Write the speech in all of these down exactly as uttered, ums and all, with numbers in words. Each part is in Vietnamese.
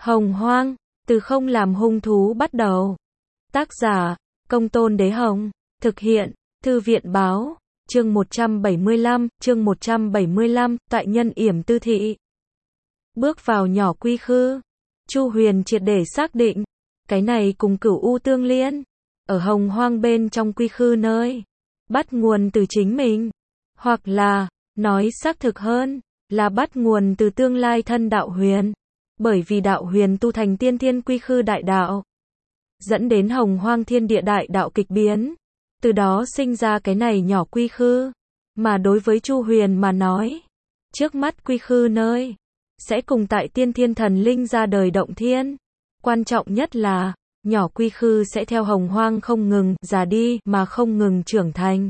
Hồng Hoang, từ không làm hung thú bắt đầu. Tác giả, Công Tôn Đế Hồng. Thực hiện, Thư viện Báo. Chương một trăm bảy mươi lăm, chương một trăm bảy mươi lăm, tại Nhân Yểm Tư Thị. Bước vào nhỏ quy khư, Chu Huyền triệt để xác định, cái này cùng Cửu U tương liên, ở Hồng Hoang bên trong quy khư nơi, bắt nguồn từ chính mình, hoặc là, nói xác thực hơn, là bắt nguồn từ tương lai thân đạo huyền, bởi vì đạo huyền tu thành tiên thiên quy khư đại đạo, dẫn đến Hồng Hoang thiên địa đại đạo kịch biến, từ đó sinh ra cái này nhỏ quy khư, mà đối với Chu Huyền mà nói, trước mắt quy khư nơi, sẽ cùng tại tiên thiên thần linh ra đời động thiên, quan trọng nhất là, nhỏ quy khư sẽ theo Hồng Hoang không ngừng già đi mà không ngừng trưởng thành,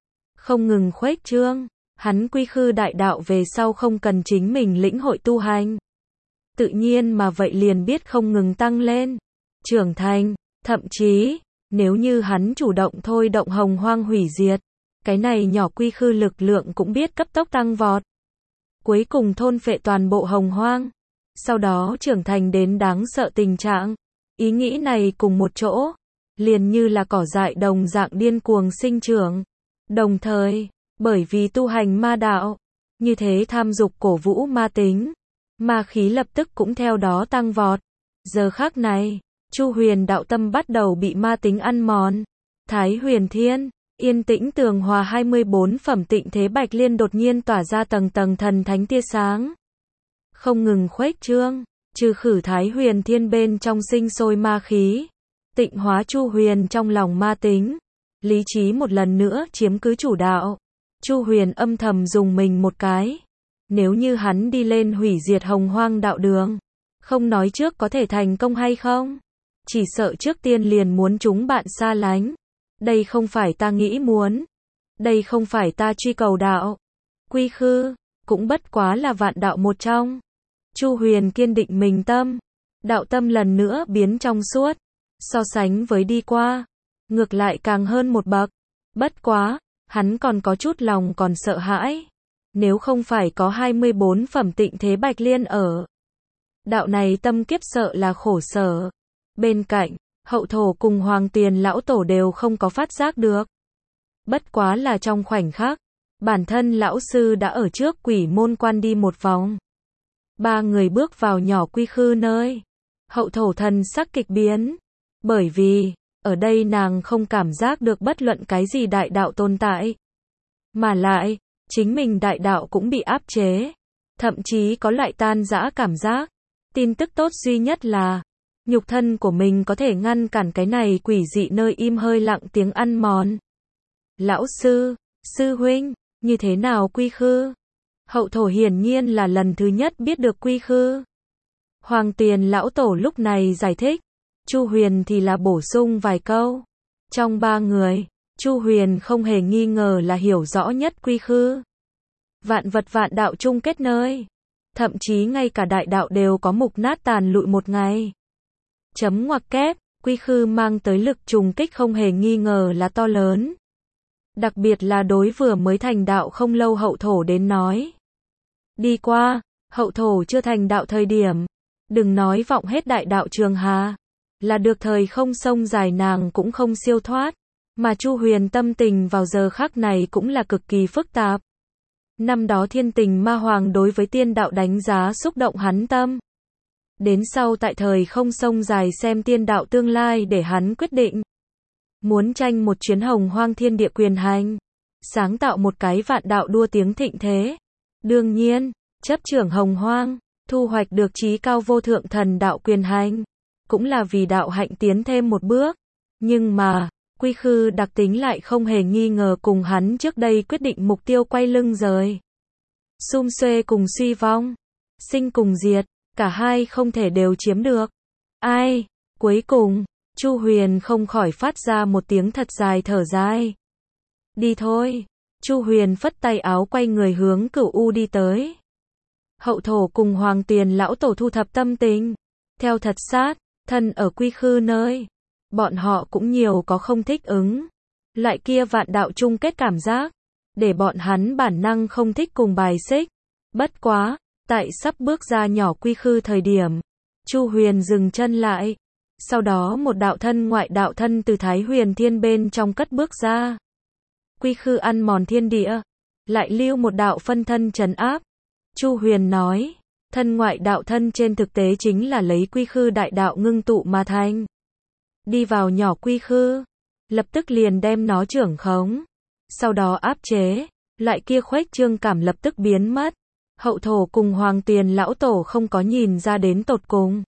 không ngừng khuếch trương, hắn quy khư đại đạo về sau không cần chính mình lĩnh hội tu hành, tự nhiên mà vậy liền biết không ngừng tăng lên, trưởng thành, thậm chí, nếu như hắn chủ động thôi động Hồng Hoang hủy diệt, cái này nhỏ quy khư lực lượng cũng biết cấp tốc tăng vọt, cuối cùng thôn phệ toàn bộ Hồng Hoang, sau đó trưởng thành đến đáng sợ tình trạng. Ý nghĩ này cùng một chỗ, liền như là cỏ dại đồng dạng điên cuồng sinh trưởng. Đồng thời, bởi vì tu hành ma đạo, như thế tham dục cổ vũ ma tính, ma khí lập tức cũng theo đó tăng vọt. Giờ khắc này, Chu Huyền đạo tâm bắt đầu bị ma tính ăn mòn. Thái Huyền Thiên, yên tĩnh tường hòa hai mươi bốn phẩm tịnh thế bạch liên đột nhiên tỏa ra tầng tầng thần thánh tia sáng. Không ngừng khuếch trương, trừ khử Thái Huyền Thiên bên trong sinh sôi ma khí, tịnh hóa Chu Huyền trong lòng ma tính, lý trí một lần nữa chiếm cứ chủ đạo. Chu Huyền âm thầm dùng mình một cái, nếu như hắn đi lên hủy diệt Hồng Hoang đạo đường, không nói trước có thể thành công hay không, chỉ sợ trước tiên liền muốn chúng bạn xa lánh. Đây không phải ta nghĩ muốn, đây không phải ta truy cầu đạo. Quy khư, cũng bất quá là vạn đạo một trong. Chu Huyền kiên định mình tâm, đạo tâm lần nữa biến trong suốt, so sánh với đi qua, ngược lại càng hơn một bậc. Bất quá, hắn còn có chút lòng còn sợ hãi, nếu không phải có hai mươi bốn phẩm tịnh thế bạch liên ở. Đạo này tâm kiếp sợ là khổ sở. Bên cạnh, Hậu Thổ cùng Hoàng Tuyền lão tổ đều không có phát giác được. Bất quá là trong khoảnh khắc, bản thân lão sư đã ở trước quỷ môn quan đi một vòng. Ba người bước vào nhỏ quy khư nơi. Hậu Thổ thần sắc kịch biến. Bởi vì, ở đây nàng không cảm giác được bất luận cái gì đại đạo tồn tại. Mà lại, chính mình đại đạo cũng bị áp chế. Thậm chí có loại tan rã cảm giác. Tin tức tốt duy nhất là, nhục thân của mình có thể ngăn cản cái này quỷ dị nơi im hơi lặng tiếng ăn mòn. Lão sư, sư huynh, như thế nào quy khư? Hậu Thổ hiển nhiên là lần thứ nhất biết được quy khư. Hoàng Tuyền lão tổ lúc này giải thích, Chu Huyền thì là bổ sung vài câu. Trong ba người, Chu Huyền không hề nghi ngờ là hiểu rõ nhất quy khư. Vạn vật vạn đạo chung kết nơi. Thậm chí ngay cả đại đạo đều có mục nát tàn lụi một ngày. Chấm ngoặc kép, quy khư mang tới lực trùng kích không hề nghi ngờ là to lớn. Đặc biệt là đối vừa mới thành đạo không lâu Hậu Thổ đến nói. Đi qua, Hậu Thổ chưa thành đạo thời điểm, đừng nói vọng hết đại đạo trường hà, là được thời không sông dài nàng cũng không siêu thoát, mà Chu Huyền tâm tình vào giờ khắc này cũng là cực kỳ phức tạp. Năm đó thiên tình ma hoàng đối với tiên đạo đánh giá xúc động hắn tâm. Đến sau tại thời không sông dài xem tiên đạo tương lai để hắn quyết định. Muốn tranh một chuyến Hồng Hoang thiên địa quyền hành. Sáng tạo một cái vạn đạo đua tiếng thịnh thế. Đương nhiên, chấp trưởng Hồng Hoang, thu hoạch được chí cao vô thượng thần đạo quyền hành. Cũng là vì đạo hạnh tiến thêm một bước. Nhưng mà, quy khư đặc tính lại không hề nghi ngờ cùng hắn trước đây quyết định mục tiêu quay lưng rời. Sum xuê cùng suy vong. Sinh cùng diệt. Cả hai không thể đều chiếm được. Ai? Cuối cùng, Chu Huyền không khỏi phát ra một tiếng thật dài thở dài. Đi thôi. Chu Huyền phất tay áo quay người hướng Cửu U đi tới. Hậu Thổ cùng Hoàng Tuyền lão tổ thu thập tâm tình. Theo thật sát, thân ở quy khư nơi. Bọn họ cũng nhiều có không thích ứng. Loại kia vạn đạo chung kết cảm giác. Để bọn hắn bản năng không thích cùng bài xích. Bất quá. Tại sắp bước ra nhỏ quy khư thời điểm, Chu Huyền dừng chân lại. Sau đó một đạo thân ngoại đạo thân từ Thái Huyền Thiên bên trong cất bước ra. Quy khư ăn mòn thiên địa, lại lưu một đạo phân thân trấn áp. Chu Huyền nói, thân ngoại đạo thân trên thực tế chính là lấy quy khư đại đạo ngưng tụ mà thành. Đi vào nhỏ quy khư, lập tức liền đem nó trưởng khống, sau đó áp chế, lại kia khuếch trương cảm lập tức biến mất. Hậu thổ cùng Hoàng Tuyền lão tổ không có nhìn ra đến tột cùng.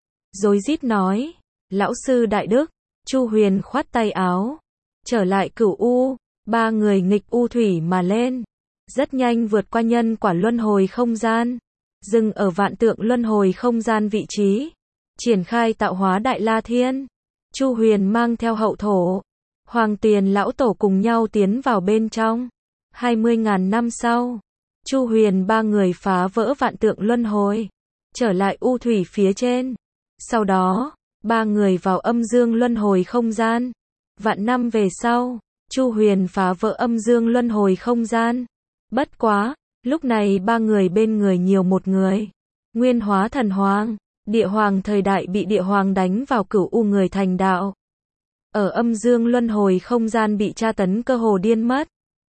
Rối rít nói, lão sư đại đức. Chu Huyền khoát tay áo, trở lại Cửu U, ba người nghịch u thủy mà lên, rất nhanh vượt qua nhân quả luân hồi không gian, dừng ở vạn tượng luân hồi không gian vị trí, triển khai tạo hóa đại la thiên. Chu Huyền mang theo hậu thổ, Hoàng Tuyền lão tổ cùng nhau tiến vào bên trong. Hai mươi ngàn năm sau, Chu Huyền ba người phá vỡ vạn tượng luân hồi, trở lại u thủy phía trên. Sau đó, ba người vào âm dương luân hồi không gian. Vạn năm về sau, Chu Huyền phá vỡ âm dương luân hồi không gian. Bất quá, lúc này ba người bên người nhiều một người. Nguyên hóa thần hoàng, địa hoàng thời đại bị địa hoàng đánh vào Cửu U người thành đạo. Ở âm dương luân hồi không gian bị tra tấn cơ hồ điên mất.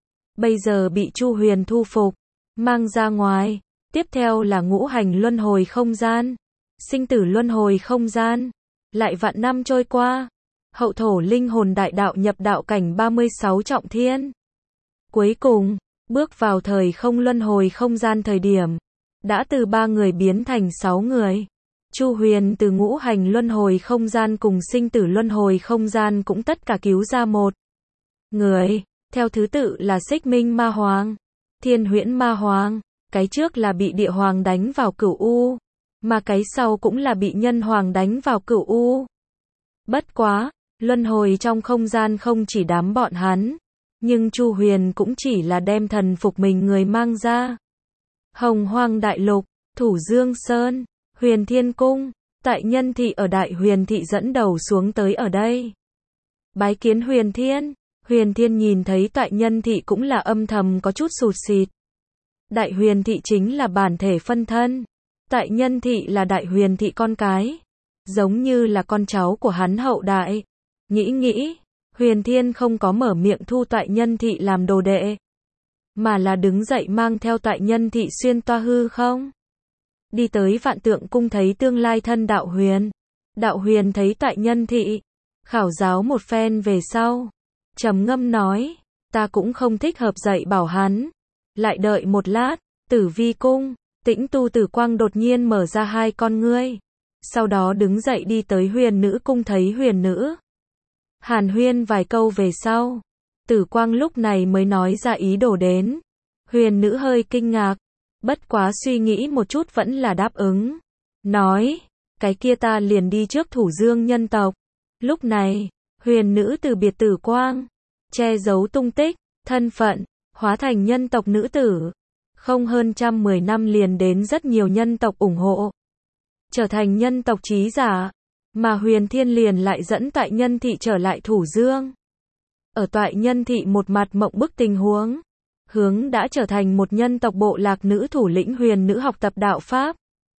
Bây giờ bị Chu Huyền thu phục, mang ra ngoài. Tiếp theo là ngũ hành luân hồi không gian, sinh tử luân hồi không gian. Lại vạn năm trôi qua, hậu thổ linh hồn đại đạo nhập đạo cảnh ba mươi sáu trọng thiên. Cuối cùng, bước vào thời không luân hồi không gian thời điểm, đã từ ba người biến thành sáu người. Chu Huyền từ ngũ hành luân hồi không gian cùng sinh tử luân hồi không gian cũng tất cả cứu ra một người, theo thứ tự là Xích Minh Ma Hoàng, Thiên Huyễn Ma Hoàng. Cái trước là bị địa hoàng đánh vào Cửu U, mà cái sau cũng là bị nhân hoàng đánh vào Cửu U. Bất quá, luân hồi trong không gian không chỉ đám bọn hắn, nhưng Chu Huyền cũng chỉ là đem thần phục mình người mang ra. Hồng Hoang Đại Lục, Thủ Dương Sơn, Huyền Thiên Cung, tại Nhân Thị ở Đại Huyền Thị dẫn đầu xuống tới ở đây. Bái kiến Huyền Thiên. Huyền Thiên nhìn thấy tại Nhân Thị cũng là âm thầm có chút sụt sịt. Đại Huyền Thị chính là bản thể phân thân. Tại Nhân Thị là Đại Huyền Thị con cái, giống như là con cháu của hắn hậu đại. Nghĩ nghĩ, Huyền Thiên không có mở miệng thu Tại Nhân Thị làm đồ đệ, mà là đứng dậy mang theo Tại Nhân Thị xuyên toa hư không. Đi tới Vạn Tượng Cung thấy tương lai thân Đạo Huyền. Đạo Huyền thấy Tại Nhân Thị, khảo giáo một phen về sau, trầm ngâm nói, ta cũng không thích hợp dạy bảo hắn. Lại đợi một lát, Tử Vi Cung, Tĩnh Tu Tử Quang đột nhiên mở ra hai con ngươi. Sau đó đứng dậy đi tới Huyền Nữ Cung thấy Huyền Nữ. Hàn huyên vài câu về sau, Tử Quang lúc này mới nói ra ý đồ đến. Huyền Nữ hơi kinh ngạc, bất quá suy nghĩ một chút vẫn là đáp ứng. Nói, cái kia ta liền đi trước Thủ Dương nhân tộc. Lúc này, Huyền Nữ từ biệt Tử Quang, che giấu tung tích, thân phận, hóa thành nhân tộc nữ tử. Không hơn trăm mười năm liền đến rất nhiều nhân tộc ủng hộ, trở thành nhân tộc trí giả. Mà Huyền Thiên liền lại dẫn Tại Nhân Thị trở lại Thủ Dương. Ở Tại Nhân Thị một mặt mộng bức tình huống, hướng đã trở thành một nhân tộc bộ lạc nữ thủ lĩnh Huyền Nữ học tập đạo Pháp.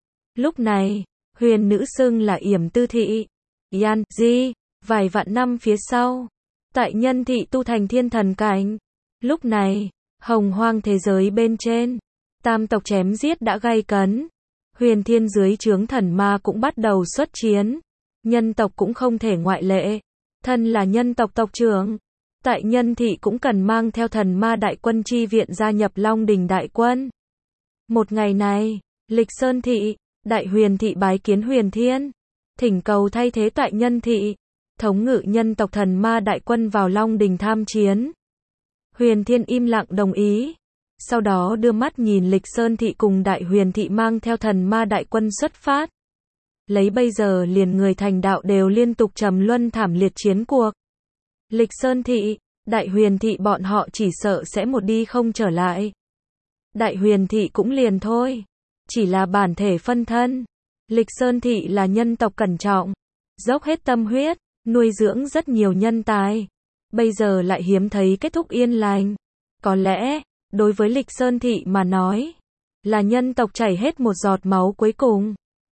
Lúc này, Huyền Nữ xưng là Yểm Tư Thị, Yan, Di. Vài vạn năm phía sau, Tại Nhân Thị tu thành thiên thần cảnh. Lúc này, hồng hoang thế giới bên trên, tam tộc chém giết đã gay cấn. Huyền Thiên dưới trướng thần ma cũng bắt đầu xuất chiến. Nhân tộc cũng không thể ngoại lệ. Thân là nhân tộc tộc trưởng, Tại Nhân Thị cũng cần mang theo thần ma đại quân chi viện gia nhập Long Đình đại quân. Một ngày này, Lịch Sơn Thị, Đại Huyền Thị bái kiến Huyền Thiên, thỉnh cầu thay thế Tại Nhân Thị, thống ngự nhân tộc thần ma đại quân vào Long Đình tham chiến. Huyền Thiên im lặng đồng ý. Sau đó đưa mắt nhìn Lịch Sơn Thị cùng Đại Huyền Thị mang theo thần ma đại quân xuất phát. Lấy bây giờ liền người thành đạo đều liên tục trầm luân thảm liệt chiến cuộc. Lịch Sơn Thị, Đại Huyền Thị bọn họ chỉ sợ sẽ một đi không trở lại. Đại Huyền Thị cũng liền thôi, chỉ là bản thể phân thân. Lịch Sơn Thị là nhân tộc cẩn trọng, dốc hết tâm huyết, nuôi dưỡng rất nhiều nhân tài. Bây giờ lại hiếm thấy kết thúc yên lành. Có lẽ, đối với Lịch Sơn Thị mà nói, là nhân tộc chảy hết một giọt máu cuối cùng.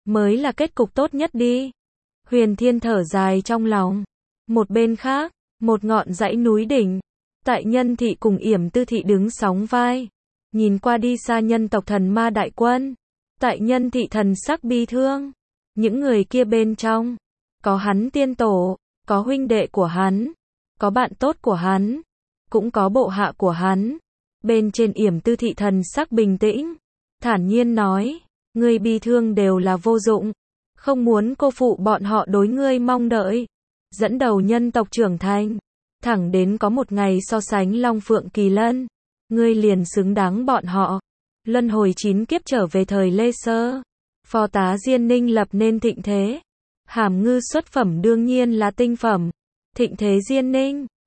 mới là kết cục tốt nhất đi. Huyền Thiên thở dài trong lòng. Một bên khác, một ngọn dãy núi đỉnh, tại Nhân thị cùng Yểm Tư thị đứng sóng vai, nhìn qua đi xa nhân tộc thần ma đại quân. Tại Nhân thị thần sắc bi thương, những người kia bên trong, có hắn tiên tổ, có huynh đệ của hắn, có bạn tốt của hắn, cũng có bộ hạ của hắn. Bên trên Yểm Tư thị thần sắc bình tĩnh, thản nhiên nói, ngươi bi thương đều là vô dụng, không muốn cô phụ bọn họ đối ngươi mong đợi. Dẫn đầu nhân tộc trưởng thành, thẳng đến có một ngày so sánh Long Phượng Kỳ Lân, ngươi liền xứng đáng bọn họ. Luân hồi chín kiếp trở về thời Lê Sơ, phó tá Diên Ninh lập nên thịnh thế. Hàm Ngư xuất phẩm đương nhiên là tinh phẩm. Thịnh thế Diên Ninh,